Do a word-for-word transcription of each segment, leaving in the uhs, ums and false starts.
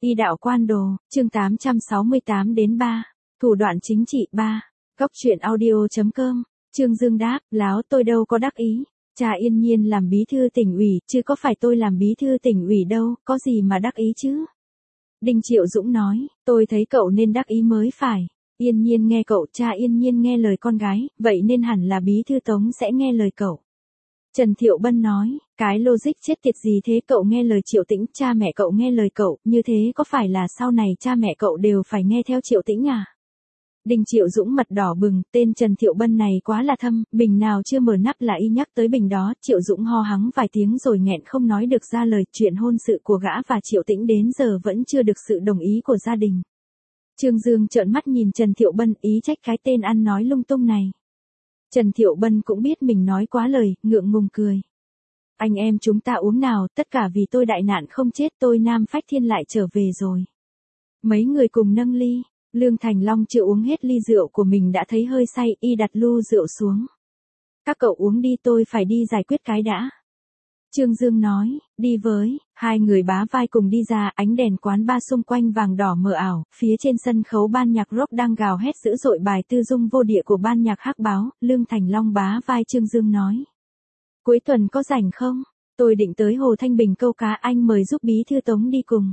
Y đạo quan đồ, chương tám trăm sáu mươi tám đến ba. Thủ đoạn chính trị ba. Góc truyện audio.com. Trương Dương đáp, láo tôi đâu có đắc ý. Cha yên nhiên làm bí thư tỉnh ủy, chứ có phải tôi làm bí thư tỉnh ủy đâu, có gì mà đắc ý chứ. Đinh Triệu Dũng nói, tôi thấy cậu nên đắc ý mới phải. Yên nhiên nghe cậu, cha yên nhiên nghe lời con gái, vậy nên hẳn là bí thư Tống sẽ nghe lời cậu. Trần Thiệu Bân nói, cái logic chết tiệt gì thế, cậu nghe lời Triệu Tĩnh, cha mẹ cậu nghe lời cậu, như thế có phải là sau này cha mẹ cậu đều phải nghe theo Triệu Tĩnh à? Đinh Triệu Dũng mặt đỏ bừng, tên Trần Thiệu Bân này quá là thâm, bình nào chưa mở nắp là y nhắc tới bình đó. Triệu Dũng ho hắng vài tiếng rồi nghẹn không nói được ra lời. Chuyện hôn sự của gã và Triệu Tĩnh đến giờ vẫn chưa được sự đồng ý của gia đình. Trương Dương trợn mắt nhìn Trần Thiệu Bân, ý trách cái tên ăn nói lung tung này. Trần Thiệu Bân cũng biết mình nói quá lời, ngượng ngùng cười. Anh em chúng ta uống nào, tất cả vì tôi đại nạn không chết, tôi Nam Phách Thiên lại trở về rồi. Mấy người cùng nâng ly. Lương Thành Long chưa uống hết ly rượu của mình đã thấy hơi say, y đặt lu rượu xuống. Các cậu uống đi, tôi phải đi giải quyết cái đã. Trương Dương nói, đi với. Hai người bá vai cùng đi ra, ánh đèn quán bar xung quanh vàng đỏ mờ ảo, phía trên sân khấu ban nhạc rock đang gào hét dữ dội bài Tư Dung Vô Địa của ban nhạc Hắc Báo. Lương Thành Long bá vai Trương Dương nói, cuối tuần có rảnh không? Tôi định tới Hồ Thanh Bình câu cá, anh mời giúp bí thư Tống đi cùng.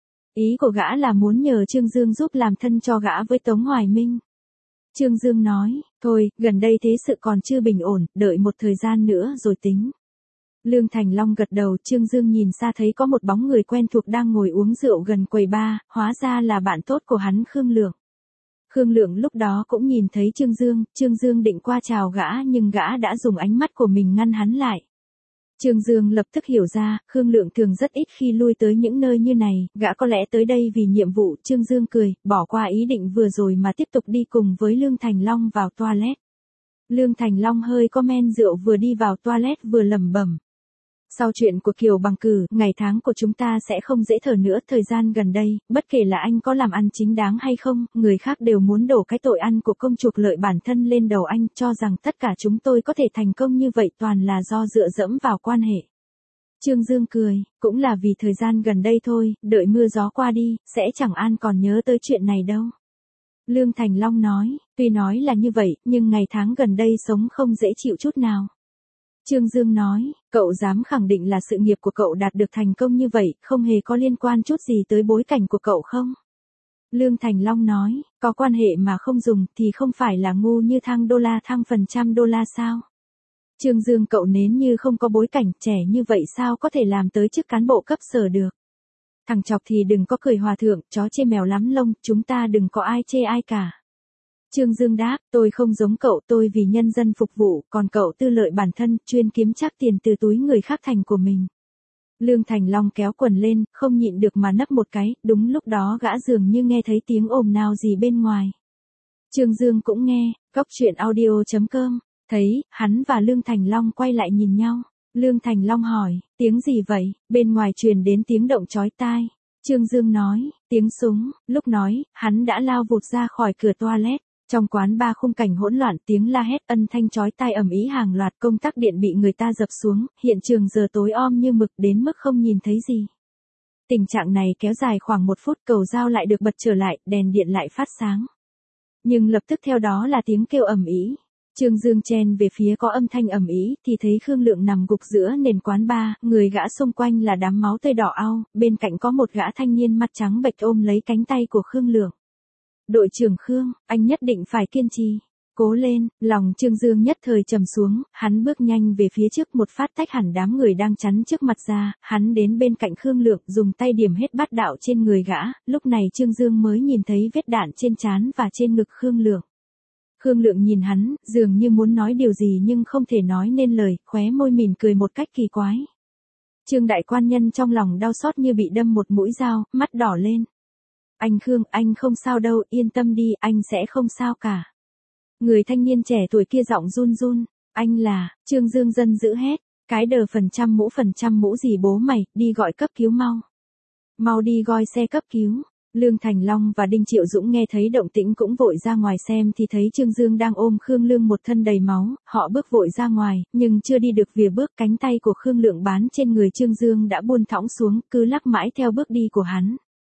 Ý của gã là muốn nhờ Trương Dương giúp làm thân cho gã với Tống Hoài Minh. Trương Dương nói, thôi, gần đây thế sự còn chưa bình ổn, đợi một thời gian nữa rồi tính. Lương Thành Long gật đầu. Trương Dương nhìn xa thấy có một bóng người quen thuộc đang ngồi uống rượu gần quầy bar, hóa ra là bạn tốt của hắn Khương Lượng. Khương Lượng lúc đó cũng nhìn thấy Trương Dương, Trương Dương định qua chào gã nhưng gã đã dùng ánh mắt của mình ngăn hắn lại. Trương Dương lập tức hiểu ra, Khương Lượng thường rất ít khi lui tới những nơi như này, gã có lẽ tới đây vì nhiệm vụ. Trương Dương cười, bỏ qua ý định vừa rồi mà tiếp tục đi cùng với Lương Thành Long vào toilet. Lương Thành Long hơi có men rượu, vừa đi vào toilet vừa lẩm bẩm. Sau chuyện của Kiều Bằng Cử, ngày tháng của chúng ta sẽ không dễ thở nữa. Thời gian gần đây, bất kể là anh có làm ăn chính đáng hay không, người khác đều muốn đổ cái tội ăn của công trục lợi bản thân lên đầu anh, cho rằng tất cả chúng tôi có thể thành công như vậy toàn là do dựa dẫm vào quan hệ. Trương Dương cười, cũng là vì thời gian gần đây thôi, đợi mưa gió qua đi, sẽ chẳng an còn nhớ tới chuyện này đâu. Lương Thành Long nói, tuy nói là như vậy, nhưng ngày tháng gần đây sống không dễ chịu chút nào. Trương Dương nói, cậu dám khẳng định là sự nghiệp của cậu đạt được thành công như vậy, không hề có liên quan chút gì tới bối cảnh của cậu không? Lương Thành Long nói, có quan hệ mà không dùng thì không phải là ngu như thang đô la thang phần trăm đô la sao? Trương Dương, cậu nến như không có bối cảnh, trẻ như vậy sao có thể làm tới chức cán bộ cấp sở được? Thằng chọc thì đừng có cười hòa thượng, chó chê mèo lắm lông, chúng ta đừng có ai chê ai cả. Trương Dương đáp, tôi không giống cậu, tôi vì nhân dân phục vụ, còn cậu tư lợi bản thân, chuyên kiếm chắc tiền từ túi người khác thành của mình. Lương Thành Long kéo quần lên, không nhịn được mà nấp một cái, đúng lúc đó gã dường như nghe thấy tiếng ồn nào gì bên ngoài. Trương Dương cũng nghe, góc truyện audio.com, thấy, hắn và Lương Thành Long quay lại nhìn nhau. Lương Thành Long hỏi, tiếng gì vậy? Bên ngoài truyền đến tiếng động chói tai. Trương Dương nói, tiếng súng. Lúc nói, hắn đã lao vụt ra khỏi cửa toilet. Trong quán bar khung cảnh hỗn loạn, tiếng la hét âm thanh chói tai ầm ĩ, hàng loạt công tắc điện bị người ta dập xuống, hiện trường giờ tối om như mực đến mức không nhìn thấy gì. Tình trạng này kéo dài khoảng một phút, cầu dao lại được bật trở lại, đèn điện lại phát sáng. Nhưng lập tức theo đó là tiếng kêu ầm ĩ. Trương Dương chen về phía có âm thanh ầm ĩ thì thấy Khương Lượng nằm gục giữa nền quán bar, người gã xung quanh là đám máu tươi đỏ au, bên cạnh có một gã thanh niên mặt trắng bệch ôm lấy cánh tay của Khương Lượng. Đội trưởng Khương, anh nhất định phải kiên trì. Cố lên. Lòng Trương Dương nhất thời trầm xuống, hắn bước nhanh về phía trước, một phát tách hẳn đám người đang chắn trước mặt ra, hắn đến bên cạnh Khương Lượng, dùng tay điểm hết bát đạo trên người gã. Lúc này Trương Dương mới nhìn thấy vết đạn trên trán và trên ngực Khương Lượng. Khương Lượng nhìn hắn, dường như muốn nói điều gì nhưng không thể nói nên lời, khóe môi mỉm cười một cách kỳ quái. Trương đại quan nhân trong lòng đau xót như bị đâm một mũi dao, mắt đỏ lên. Anh Khương, anh không sao đâu, yên tâm đi, anh sẽ không sao cả. Người thanh niên trẻ tuổi kia giọng run run, anh là, Trương Dương dân dữ hét, cái đờ phần trăm mũ phần trăm mũ gì bố mày, đi gọi cấp cứu mau. Mau đi gọi xe cấp cứu. Lương Thành Long và Đinh Triệu Dũng nghe thấy động tĩnh cũng vội ra ngoài xem thì thấy Trương Dương đang ôm Khương Lương một thân đầy máu, họ bước vội ra ngoài, nhưng chưa đi được vỉa bước, cánh tay của Khương Lượng bán trên người Trương Dương đã buông thõng xuống, cứ lắc mãi theo bước đi của hắn.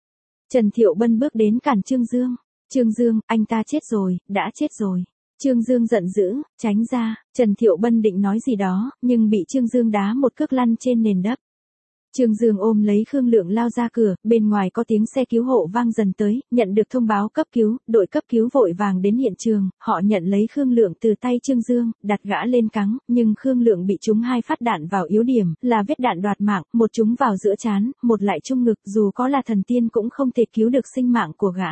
Trần Thiệu Bân bước đến cản Trương Dương. Trương Dương, anh ta chết rồi, đã chết rồi. Trương Dương giận dữ, tránh ra. Trần Thiệu Bân định nói gì đó, nhưng bị Trương Dương đá một cước lăn trên nền đất. Trương Dương ôm lấy Khương Lượng lao ra cửa, bên ngoài có tiếng xe cứu hộ vang dần tới, nhận được thông báo cấp cứu, đội cấp cứu vội vàng đến hiện trường, họ nhận lấy Khương Lượng từ tay Trương Dương, đặt gã lên cáng, nhưng Khương Lượng bị trúng hai phát đạn vào yếu điểm, là vết đạn đoạt mạng, một trúng vào giữa trán, một lại trung ngực, dù có là thần tiên cũng không thể cứu được sinh mạng của gã.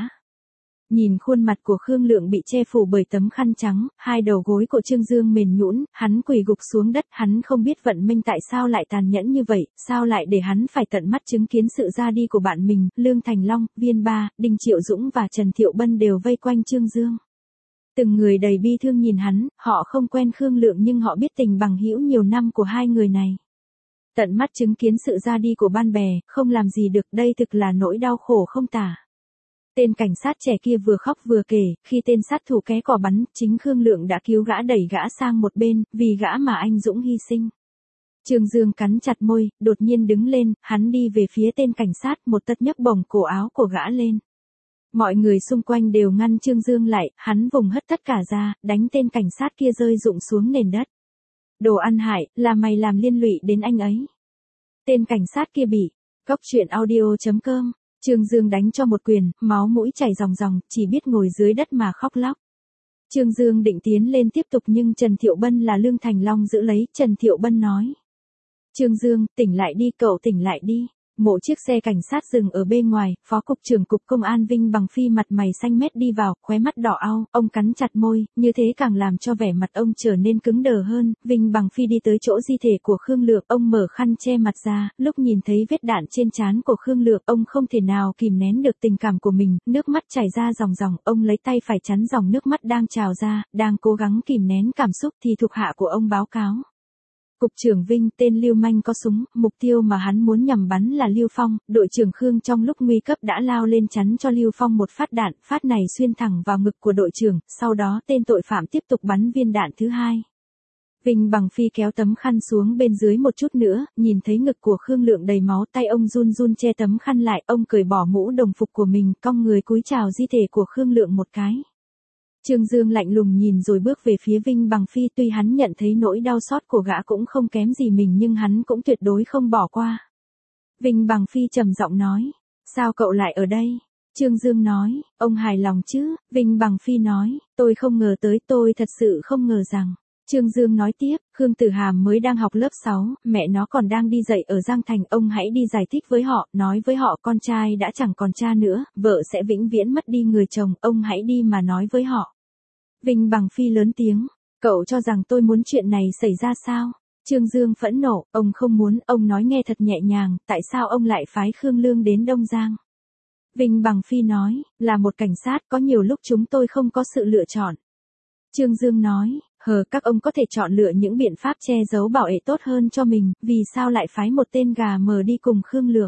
Nhìn khuôn mặt của Khương Lượng bị che phủ bởi tấm khăn trắng, hai đầu gối của Trương Dương mềm nhũn, hắn quỳ gục xuống đất, hắn không biết vận mệnh tại sao lại tàn nhẫn như vậy, sao lại để hắn phải tận mắt chứng kiến sự ra đi của bạn mình, Lương Thành Long, Viên Ba, Đinh Triệu Dũng và Trần Thiệu Bân đều vây quanh Trương Dương. Từng người đầy bi thương nhìn hắn, họ không quen Khương Lượng nhưng họ biết tình bằng hữu nhiều năm của hai người này. Tận mắt chứng kiến sự ra đi của bạn bè, không làm gì được, đây thực là nỗi đau khổ không tả. Tên cảnh sát trẻ kia vừa khóc vừa kể, khi tên sát thủ ké cò bắn, chính Khương Lượng đã cứu gã đẩy gã sang một bên, vì gã mà anh Dũng hy sinh. Trương Dương cắn chặt môi, đột nhiên đứng lên, hắn đi về phía tên cảnh sát, một tấc nhấc bổng cổ áo của gã lên. Mọi người xung quanh đều ngăn Trương Dương lại, hắn vùng hất tất cả ra, đánh tên cảnh sát kia rơi rụng xuống nền đất. Đồ ăn hại, là mày làm liên lụy đến anh ấy. Tên cảnh sát kia bị. Góc truyện audio chấm com. Trương Dương đánh cho một quyền, máu mũi chảy ròng ròng, chỉ biết ngồi dưới đất mà khóc lóc. Trương Dương định tiến lên tiếp tục nhưng Trần Thiệu Bân là Lương Thành Long giữ lấy, Trần Thiệu Bân nói. Trương Dương, tỉnh lại đi, cậu tỉnh lại đi. Một chiếc xe cảnh sát dừng ở bên ngoài, Phó Cục trưởng Cục Công an Vinh Bằng Phi mặt mày xanh mét đi vào, khóe mắt đỏ au, ông cắn chặt môi, như thế càng làm cho vẻ mặt ông trở nên cứng đờ hơn. Vinh Bằng Phi đi tới chỗ di thể của Khương Lượng, ông mở khăn che mặt ra, lúc nhìn thấy vết đạn trên trán của Khương Lượng, ông không thể nào kìm nén được tình cảm của mình, nước mắt chảy ra ròng ròng, ông lấy tay phải chắn dòng nước mắt đang trào ra, đang cố gắng kìm nén cảm xúc thì thuộc hạ của ông báo cáo. Cục trưởng Vinh, tên lưu manh có súng, mục tiêu mà hắn muốn nhằm bắn là Lưu Phong, đội trưởng Khương trong lúc nguy cấp đã lao lên chắn cho Lưu Phong một phát đạn, phát này xuyên thẳng vào ngực của đội trưởng, sau đó tên tội phạm tiếp tục bắn viên đạn thứ hai. Vinh Bằng Phi kéo tấm khăn xuống bên dưới một chút nữa, nhìn thấy ngực của Khương Lượng đầy máu, tay ông run run che tấm khăn lại, ông cởi bỏ mũ đồng phục của mình, cong người cúi chào di thể của Khương Lượng một cái. Trương Dương lạnh lùng nhìn rồi bước về phía Vinh Bằng Phi, tuy hắn nhận thấy nỗi đau xót của gã cũng không kém gì mình nhưng hắn cũng tuyệt đối không bỏ qua. Vinh Bằng Phi trầm giọng nói, sao cậu lại ở đây? Trương Dương nói, ông hài lòng chứ? Vinh Bằng Phi nói, tôi không ngờ tới, tôi thật sự không ngờ rằng. Trương Dương nói tiếp, Khương Tử Hàm mới đang học lớp sáu, mẹ nó còn đang đi dạy ở Giang Thành, ông hãy đi giải thích với họ, nói với họ con trai đã chẳng còn cha nữa, vợ sẽ vĩnh viễn mất đi người chồng, ông hãy đi mà nói với họ. Vinh Bằng Phi lớn tiếng, cậu cho rằng tôi muốn chuyện này xảy ra sao? Trương Dương phẫn nộ, ông không muốn, ông nói nghe thật nhẹ nhàng, tại sao ông lại phái Khương Lương đến Đông Giang? Vinh Bằng Phi nói, là một cảnh sát, có nhiều lúc chúng tôi không có sự lựa chọn. Trương Dương nói, hờ, các ông có thể chọn lựa những biện pháp che giấu bảo vệ tốt hơn cho mình, vì sao lại phái một tên gà mờ đi cùng Khương Lượng?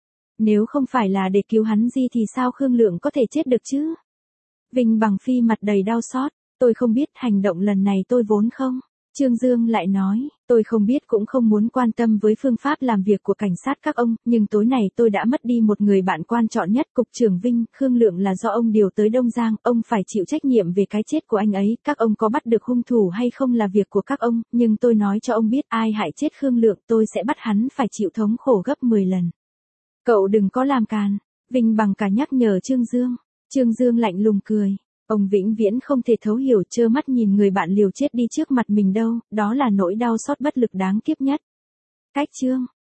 Nếu không phải là để cứu hắn gì thì sao Khương Lượng có thể chết được chứ? Vinh Bằng Phi mặt đầy đau xót, tôi không biết hành động lần này tôi vốn không. Trương Dương lại nói, tôi không biết cũng không muốn quan tâm với phương pháp làm việc của cảnh sát các ông, nhưng tối nay tôi đã mất đi một người bạn quan trọng nhất. Cục trưởng Vinh, Khương Lượng là do ông điều tới Đông Giang, ông phải chịu trách nhiệm về cái chết của anh ấy, các ông có bắt được hung thủ hay không là việc của các ông, nhưng tôi nói cho ông biết ai hại chết Khương Lượng tôi sẽ bắt hắn phải chịu thống khổ gấp mười lần. Cậu đừng có làm càn, Vinh Bằng cả nhắc nhở Trương Dương. Trương Dương lạnh lùng cười. Ông vĩnh viễn không thể thấu hiểu trơ mắt nhìn người bạn liều chết đi trước mặt mình đâu, đó là nỗi đau xót bất lực đáng kiếp nhất. Cách chương